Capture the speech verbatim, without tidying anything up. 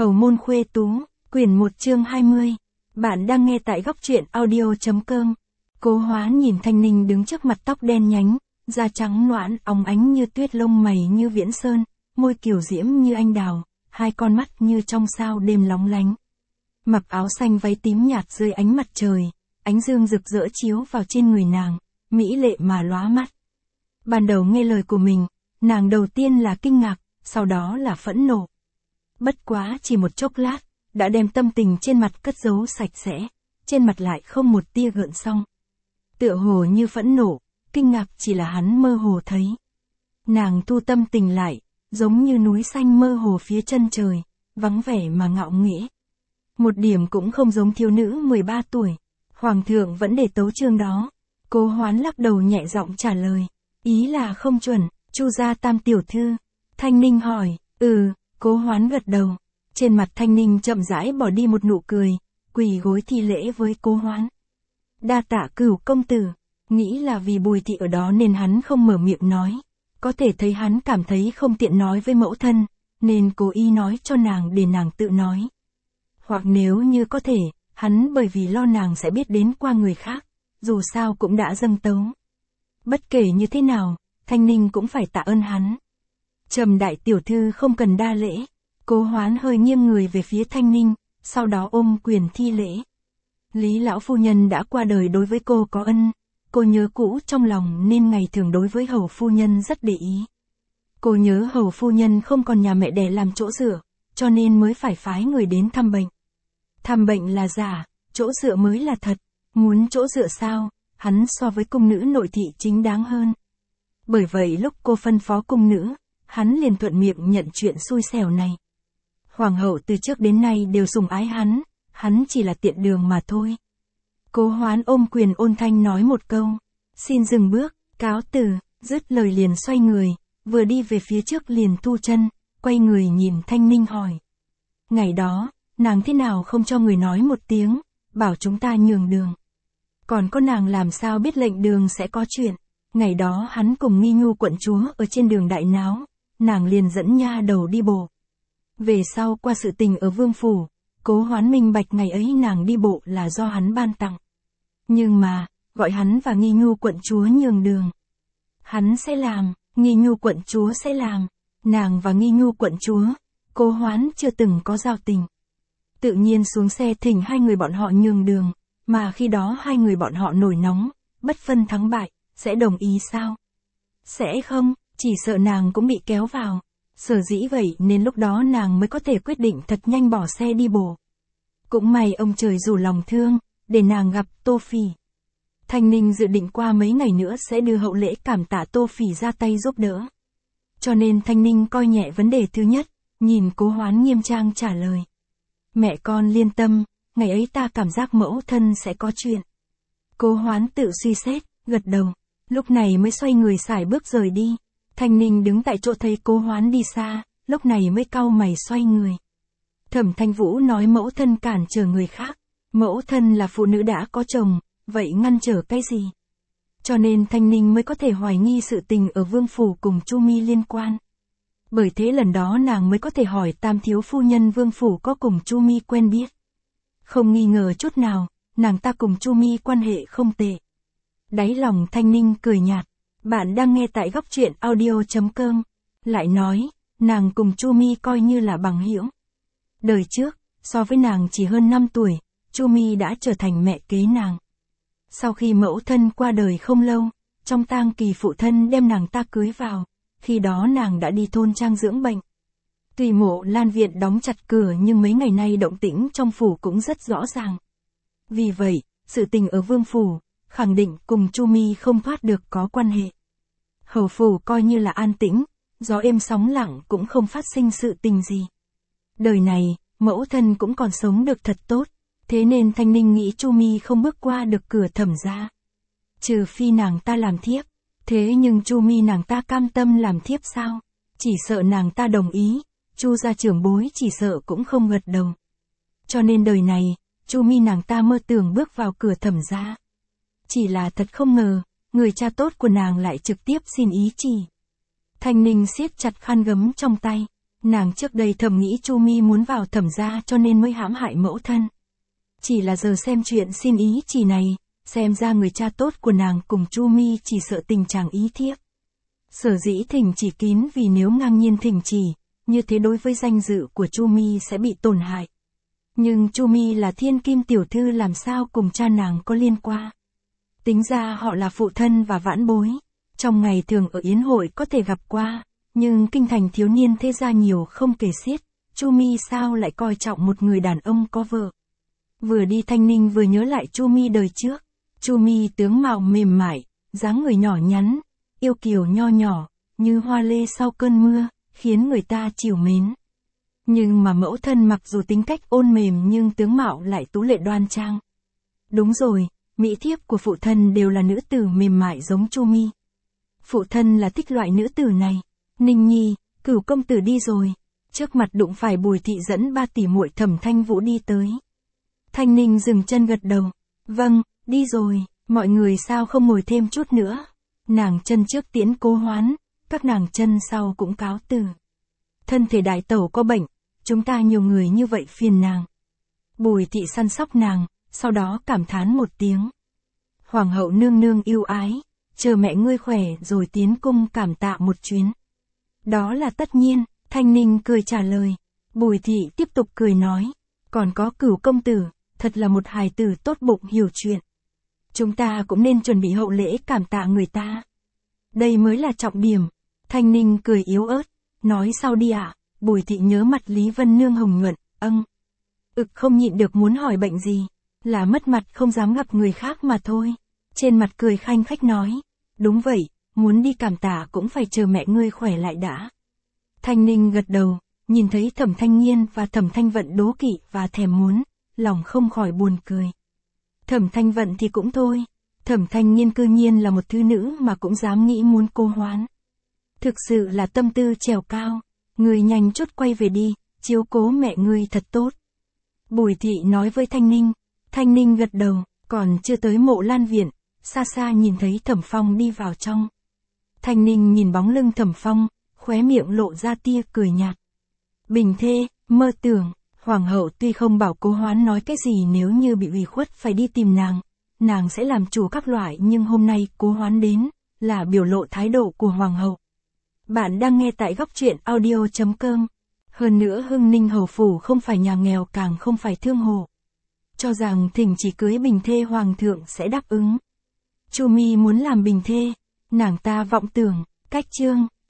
Hầu môn khuê tú, quyển một chương hai mươi. Bạn đang nghe tại góc truyện audio.com. Cố Hoán nhìn Thanh Ninh đứng trước mặt, tóc đen nhánh, da trắng nõn óng ánh như tuyết, lông mày như viễn sơn, môi kiều diễm như anh đào, hai con mắt như trong sao đêm lóng lánh. Mặc áo xanh váy tím nhạt dưới ánh mặt trời, ánh dương rực rỡ chiếu vào trên người nàng, mỹ lệ mà lóa mắt. Ban đầu nghe lời của mình, nàng đầu tiên là kinh ngạc, sau đó là phẫn nộ. Bất quá chỉ một chốc lát, đã đem tâm tình trên mặt cất giấu sạch sẽ, trên mặt lại không một tia gợn sóng. Tựa hồ như phẫn nộ, kinh ngạc chỉ là hắn mơ hồ thấy. Nàng thu tâm tình lại, giống như núi xanh mơ hồ phía chân trời, vắng vẻ mà ngạo nghễ. Một điểm cũng không giống thiếu nữ mười ba tuổi. Hoàng thượng vẫn để tấu chương đó. Cố Hoán lắc đầu nhẹ giọng trả lời. Ý là không chuẩn, Chu gia tam tiểu thư. Thanh Ninh hỏi, ừ, Cố Hoán gật đầu. Trên mặt Thanh Ninh chậm rãi bỏ đi một nụ cười, quỳ gối thi lễ với Cố Hoán. Đa tạ Cửu công tử, nghĩ là vì Bùi thị ở đó nên hắn không mở miệng nói. Có thể thấy hắn cảm thấy không tiện nói với mẫu thân, nên cố ý nói cho nàng để nàng tự nói. Hoặc nếu như có thể, hắn bởi vì lo nàng sẽ biết đến qua người khác, dù sao cũng đã dâng tấu. Bất kể như thế nào, Thanh Ninh cũng phải tạ ơn hắn. Trầm đại tiểu thư không cần đa lễ. Cố Hoán hơi nghiêng người về phía Thanh Ninh, sau đó ôm quyền thi lễ. Lý lão phu nhân đã qua đời, đối với cô có ân, cô nhớ cũ trong lòng nên ngày thường đối với hầu phu nhân rất để ý. Cô nhớ hầu phu nhân không còn nhà mẹ đẻ làm chỗ dựa, cho nên mới phải phái người đến thăm bệnh. Thăm bệnh là giả, chỗ dựa mới là thật. Muốn chỗ dựa sao, hắn so với cung nữ nội thị chính đáng hơn. Bởi vậy lúc cô phân phó cung nữ, hắn liền thuận miệng nhận chuyện xui xẻo này. Hoàng hậu từ trước đến nay đều sủng ái hắn, hắn chỉ là tiện đường mà thôi. Cố Hoán ôm quyền ôn thanh nói một câu, xin dừng bước, cáo từ, dứt lời liền xoay người, vừa đi về phía trước liền thu chân, quay người nhìn Thanh Ninh hỏi. Ngày đó, nàng thế nào không cho người nói một tiếng, bảo chúng ta nhường đường. Còn có nàng làm sao biết lệnh đường sẽ có chuyện. Ngày đó hắn cùng Nghi Nhu quận chúa ở trên đường đại náo, nàng liền dẫn nha đầu đi bộ. Về sau qua sự tình ở Vương Phủ, Cố Hoán minh bạch ngày ấy nàng đi bộ là do hắn ban tặng. Nhưng mà, gọi hắn và Nghi Nhu quận chúa nhường đường. Hắn sẽ làm, Nghi Nhu quận chúa sẽ làm. Nàng và Nghi Nhu quận chúa, Cố Hoán chưa từng có giao tình. Tự nhiên xuống xe thỉnh hai người bọn họ nhường đường, mà khi đó hai người bọn họ nổi nóng, bất phân thắng bại, sẽ đồng ý sao? Sẽ không, chỉ sợ nàng cũng bị kéo vào. Sở dĩ vậy nên lúc đó nàng mới có thể quyết định thật nhanh bỏ xe đi bộ. Cũng may ông trời rủ lòng thương, để nàng gặp Tô Phỉ. Thanh Ninh dự định qua mấy ngày nữa sẽ đưa hậu lễ cảm tạ Tô Phỉ ra tay giúp đỡ. Cho nên Thanh Ninh coi nhẹ vấn đề thứ nhất, nhìn Cố Hoán nghiêm trang trả lời. Mẹ con liên tâm, ngày ấy ta cảm giác mẫu thân sẽ có chuyện. Cố Hoán tự suy xét, gật đầu, lúc này mới xoay người sải bước rời đi. Thanh Ninh đứng tại chỗ thấy Cố Hoán đi xa, lúc này mới cau mày xoay người. Thẩm Thanh Vũ nói mẫu thân cản trở người khác, mẫu thân là phụ nữ đã có chồng, vậy ngăn trở cái gì? Cho nên Thanh Ninh mới có thể hoài nghi sự tình ở Vương Phủ cùng Chu Mi liên quan. Bởi thế lần đó nàng mới có thể hỏi tam thiếu phu nhân Vương Phủ có cùng Chu Mi quen biết. Không nghi ngờ chút nào, nàng ta cùng Chu Mi quan hệ không tệ. Đáy lòng Thanh Ninh cười nhạt. Bạn đang nghe tại góc truyện audio.com. Lại nói, nàng cùng Chu Mi coi như là bằng hữu. Đời trước, so với nàng chỉ hơn năm tuổi, Chu Mi đã trở thành mẹ kế nàng. Sau khi mẫu thân qua đời không lâu, trong tang kỳ phụ thân đem nàng ta cưới vào, khi đó nàng đã đi thôn trang dưỡng bệnh. Tuy Mộ Lan viện đóng chặt cửa nhưng mấy ngày nay động tĩnh trong phủ cũng rất rõ ràng. Vì vậy, sự tình ở Vương Phủ, khẳng định cùng Chu Mi không thoát được có quan hệ. Hầu phủ coi như là an tĩnh, gió êm sóng lặng cũng không phát sinh sự tình gì. Đời này, mẫu thân cũng còn sống được thật tốt, thế nên Thanh Ninh nghĩ Chu Mi không bước qua được cửa Thẩm gia. Trừ phi nàng ta làm thiếp, thế nhưng Chu Mi nàng ta cam tâm làm thiếp sao? Chỉ sợ nàng ta đồng ý, Chu gia trưởng bối chỉ sợ cũng không gật đầu. Cho nên đời này, Chu Mi nàng ta mơ tưởng bước vào cửa Thẩm gia. Chỉ là thật không ngờ, người cha tốt của nàng lại trực tiếp xin ý chỉ. Thanh Ninh siết chặt khăn gấm trong tay, Nàng trước đây thầm nghĩ Chu Mi muốn vào Thẩm gia cho nên mới hãm hại mẫu thân. Chỉ là giờ xem chuyện xin ý chỉ này, xem ra người cha tốt của nàng cùng Chu Mi chỉ sợ tình trạng ý thiếp. Sở dĩ thỉnh chỉ kín vì nếu ngang nhiên thỉnh chỉ, như thế đối với danh dự của Chu Mi sẽ bị tổn hại. Nhưng Chu Mi là thiên kim tiểu thư làm sao cùng cha nàng có liên quan. Tính ra họ là phụ thân và vãn bối. Trong ngày thường ở yến hội có thể gặp qua, nhưng kinh thành thiếu niên thế gia nhiều không kể xiết, Chu Mi sao lại coi trọng một người đàn ông có vợ. Vừa đi Thanh Ninh vừa nhớ lại Chu Mi đời trước. Chu Mi tướng mạo mềm mại, dáng người nhỏ nhắn, yêu kiều nho nhỏ, như hoa lê sau cơn mưa, khiến người ta trìu mến. Nhưng mà mẫu thân mặc dù tính cách ôn mềm nhưng tướng mạo lại tú lệ đoan trang. Đúng rồi, mỹ thiếp của phụ thân đều là nữ tử mềm mại giống Chu Mi. Phụ thân là thích loại nữ tử này. Ninh Nhi, Cửu công tử đi rồi. Trước mặt đụng phải Bùi thị dẫn ba tỷ muội Thẩm Thanh Vũ đi tới. Thanh Ninh dừng chân gật đầu. Vâng, đi rồi, mọi người sao không ngồi thêm chút nữa. Nàng chân trước tiễn Cố Hoán, các nàng chân sau cũng cáo từ. Thân thể đại tẩu có bệnh, chúng ta nhiều người như vậy phiền nàng. Bùi thị săn sóc nàng, sau đó cảm thán một tiếng. Hoàng hậu nương nương yêu ái, chờ mẹ ngươi khỏe rồi tiến cung cảm tạ một chuyến. Đó là tất nhiên, Thanh Ninh cười trả lời. Bùi thị tiếp tục cười nói, còn có Cửu công tử, thật là một hài tử tốt bụng hiểu chuyện. Chúng ta cũng nên chuẩn bị hậu lễ cảm tạ người ta. Đây mới là trọng điểm. Thanh Ninh cười yếu ớt, nói sau đi ạ. À? Bùi thị nhớ mặt Lý Vân Nương hồng nhuận, âng. Ực không nhịn được muốn hỏi bệnh gì, là mất mặt không dám gặp người khác mà thôi. Trên mặt cười khanh khách nói, đúng vậy, muốn đi cảm tạ cũng phải chờ mẹ ngươi khỏe lại đã. Thanh Ninh gật đầu, nhìn thấy Thẩm Thanh Nghiên và Thẩm Thanh Vận đố kỵ và thèm muốn, lòng không khỏi buồn cười. Thẩm Thanh Vận thì cũng thôi, Thẩm Thanh Nghiên cư nhiên là một thứ nữ mà cũng dám nghĩ muốn Cố Hoán. Thực sự là tâm tư trèo cao, người nhanh chút quay về đi, chiếu cố mẹ ngươi thật tốt. Bùi thị nói với Thanh Ninh, Thanh Ninh gật đầu, còn chưa tới Mộ Lan viện, xa xa nhìn thấy Thẩm Phong đi vào trong. Thanh Ninh nhìn bóng lưng Thẩm Phong, khóe miệng lộ ra tia cười nhạt. Bình thê, mơ tưởng, Hoàng hậu tuy không bảo Cố Hoán nói cái gì nếu như bị ủy khuất phải đi tìm nàng, nàng sẽ làm chủ các loại, nhưng hôm nay Cố Hoán đến, là biểu lộ thái độ của Hoàng hậu. Bạn đang nghe tại góc truyện audio chấm com. Hơn nữa Hưng Ninh hầu phủ không phải nhà nghèo càng không phải thương hộ. Cho rằng thỉnh chỉ cưới bình thê hoàng thượng sẽ đáp ứng. Chu Mi muốn làm bình thê, nàng ta vọng tưởng, cách chương.